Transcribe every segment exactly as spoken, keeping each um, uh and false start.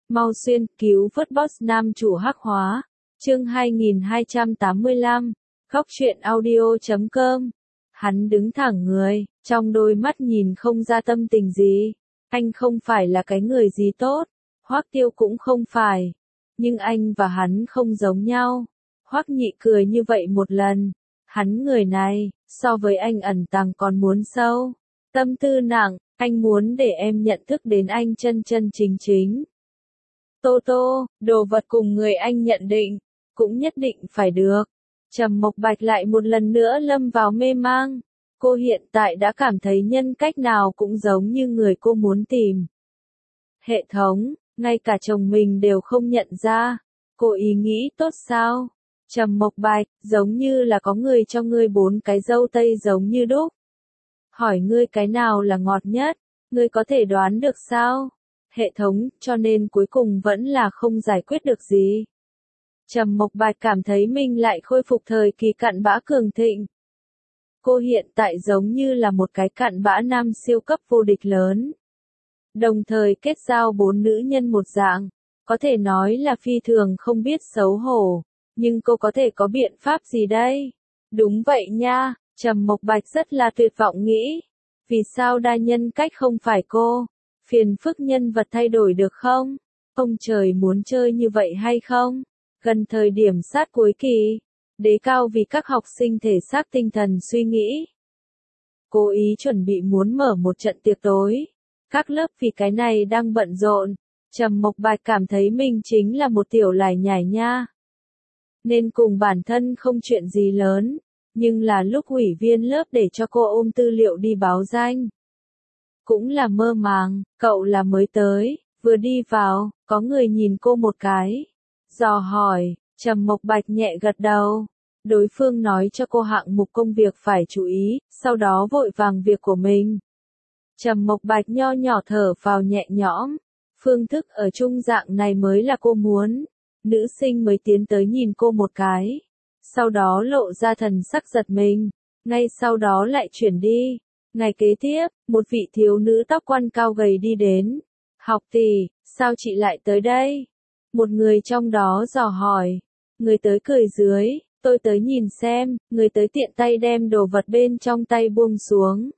Mau xuyên cứu vớt boss nam chủ hắc hóa. Chương hai nghìn hai trăm tám mươi lăm. Khóc chuyện audio chấm com. Hắn đứng thẳng người, trong đôi mắt nhìn không ra tâm tình gì. Anh không phải là cái người gì tốt, Hoắc Tiêu cũng không phải. Nhưng anh và hắn không giống nhau. Hoắc Nhị cười như vậy một lần. Hắn người này, so với anh ẩn tàng còn muốn sâu. Tâm tư nặng, anh muốn để em nhận thức đến anh chân chân chính chính. Tô Tô, đồ vật cùng người anh nhận định, cũng nhất định phải được. Trầm Mộc Bạch lại một lần nữa lâm vào mê mang. Cô hiện tại đã cảm thấy nhân cách nào cũng giống như người cô muốn tìm. Hệ thống, ngay cả chồng mình đều không nhận ra. Cô ý nghĩ tốt sao? Trầm Mộc Bạch, giống như là có người cho ngươi bốn cái dâu tây giống như đúc. Hỏi ngươi cái nào là ngọt nhất, ngươi có thể đoán được sao? Hệ thống, cho nên cuối cùng vẫn là không giải quyết được gì. Trầm Mộc Bạch cảm thấy mình lại khôi phục thời kỳ cặn bã cường thịnh. Cô hiện tại giống như là một cái cặn bã nam siêu cấp vô địch lớn. Đồng thời kết giao bốn nữ nhân một dạng, có thể nói là phi thường không biết xấu hổ. Nhưng cô có thể có biện pháp gì đây? Đúng vậy nha, Trầm Mộc Bạch rất là tuyệt vọng nghĩ. Vì sao đa nhân cách không phải cô? Phiền phức nhân vật thay đổi được không? Ông trời muốn chơi như vậy hay không? Gần thời điểm sát cuối kỳ, đế cao vì các học sinh thể xác tinh thần suy nghĩ. Cố ý chuẩn bị muốn mở một trận tiệc tối. Các lớp vì cái này đang bận rộn. Trầm Mộc Bạch cảm thấy mình chính là một tiểu lải nhải nha. Nên cùng bản thân không chuyện gì lớn, nhưng là lúc ủy viên lớp để cho cô ôm tư liệu đi báo danh. Cũng là mơ màng, cậu là mới tới, vừa đi vào, có người nhìn cô một cái. Dò hỏi, Trầm Mộc Bạch nhẹ gật đầu. Đối phương nói cho cô hạng mục công việc phải chú ý, sau đó vội vàng việc của mình. Trầm Mộc Bạch nho nhỏ thở vào nhẹ nhõm. Phương thức ở chung dạng này mới là cô muốn. Nữ sinh mới tiến tới nhìn cô một cái. Sau đó lộ ra thần sắc giật mình. Ngay sau đó lại chuyển đi. Ngày kế tiếp, một vị thiếu nữ tóc quăn cao gầy đi đến. Học tỷ, sao chị lại tới đây? Một người trong đó dò hỏi. Người tới cười dưới, tôi tới nhìn xem, người tới tiện tay đem đồ vật bên trong tay buông xuống.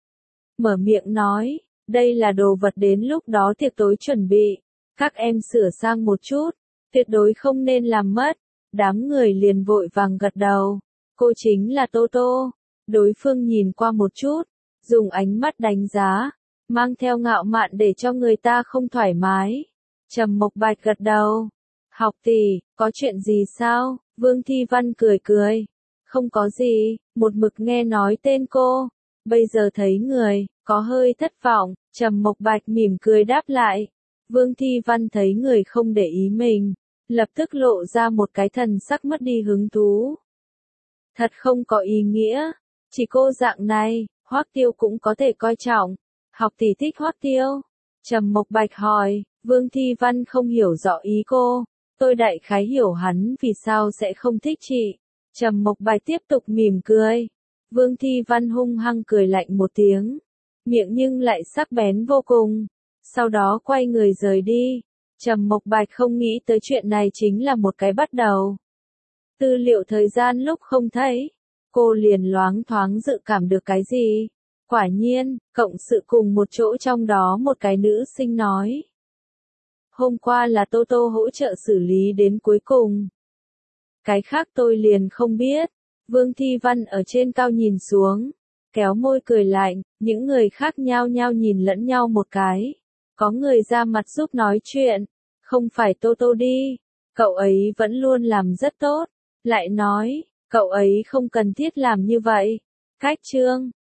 Mở miệng nói, đây là đồ vật đến lúc đó tiệc tối chuẩn bị. Các em sửa sang một chút. Tuyệt đối không nên làm mất. Đám người liền vội vàng gật đầu. Cô chính là Tô Tô. Đối phương nhìn qua một chút, dùng ánh mắt đánh giá, mang theo ngạo mạn để cho người ta không thoải mái. Trầm Mộc Bạch gật đầu. Học tỷ, có chuyện gì sao? Vương Thi Văn cười cười. Không có gì, một mực nghe nói tên cô. Bây giờ thấy người, có hơi thất vọng. Trầm Mộc Bạch mỉm cười đáp lại. Vương Thi Văn thấy người không để ý mình, lập tức lộ ra một cái thần sắc mất đi hứng thú. Thật không có ý nghĩa, chỉ cô dạng này, Hoắc Tiêu cũng có thể coi trọng. Học tỷ thích Hoắc Tiêu? Trầm Mộc Bạch hỏi. Vương Thi Văn không hiểu rõ ý cô. Tôi đại khái hiểu hắn vì sao sẽ không thích chị. Trầm Mộc Bạch tiếp tục mỉm cười. Vương Thi Văn hung hăng cười lạnh một tiếng, miệng nhưng lại sắc bén vô cùng. Sau đó quay người rời đi. Trầm Mộc Bạch không nghĩ tới chuyện này chính là một cái bắt đầu. Tư liệu thời gian lúc không thấy, cô liền loáng thoáng dự cảm được cái gì. Quả nhiên, cộng sự cùng một chỗ trong đó một cái nữ sinh nói. Hôm qua là Tô Tô hỗ trợ xử lý đến cuối cùng. Cái khác tôi liền không biết. Vương Thi Văn ở trên cao nhìn xuống, kéo môi cười lạnh, những người khác nhao nhao nhìn lẫn nhau một cái. Có người ra mặt giúp nói chuyện. Không phải Tô Tô đi. Cậu ấy vẫn luôn làm rất tốt. Lại nói, cậu ấy không cần thiết làm như vậy. Cách chương,